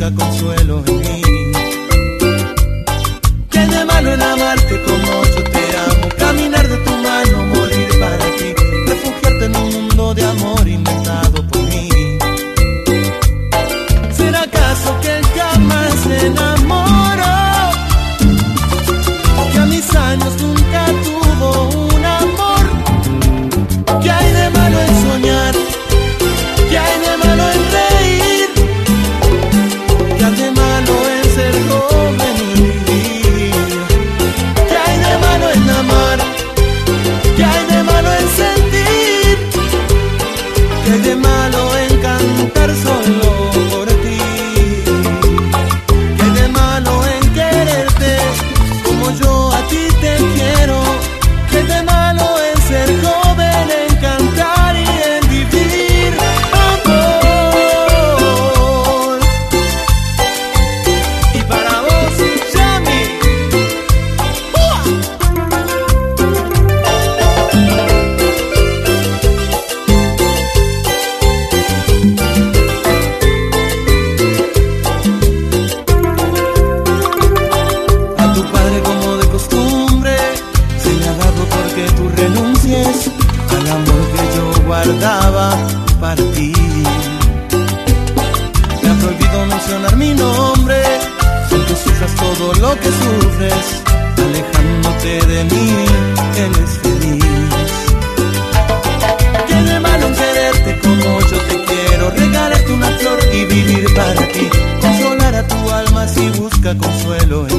busca consuelo en mí. ¿Qué hay de malo en amarte como yo te amo? Caminar de tu mano, morir para ti, refugiarte en un mundo de amor inventado por mí. ¿Será acaso que él jamás se enamoró? Que a mis años nunca tuvo un amor. ¿Qué hay de malo en soñar? ¿Qué hay de malo en reír? ¿Qué hay de malo en ser joven y vivir? ¿Qué hay de malo en amar? ¿Qué hay de malo en sentir? ¿Qué hay de malo en cantar solo por ti? ¿Qué hay de malo en quererte como yo a ti te quiero? ¿Qué hay de malo en ser joven, en cantar y en vivir? Amor. Y para vos, Yami. A tu padre como de costumbre se le ha dado porque tú renuncies al amor que yo guardaba para ti. Me ha prohibido mencionar mi nombre, sin que sufras todo lo que sufres, alejándote de mí, él es feliz. ¿Qué hay de malo en quererte como yo te quiero? Regalarte una flor y vivir para ti, consolar a tu alma si busca consuelo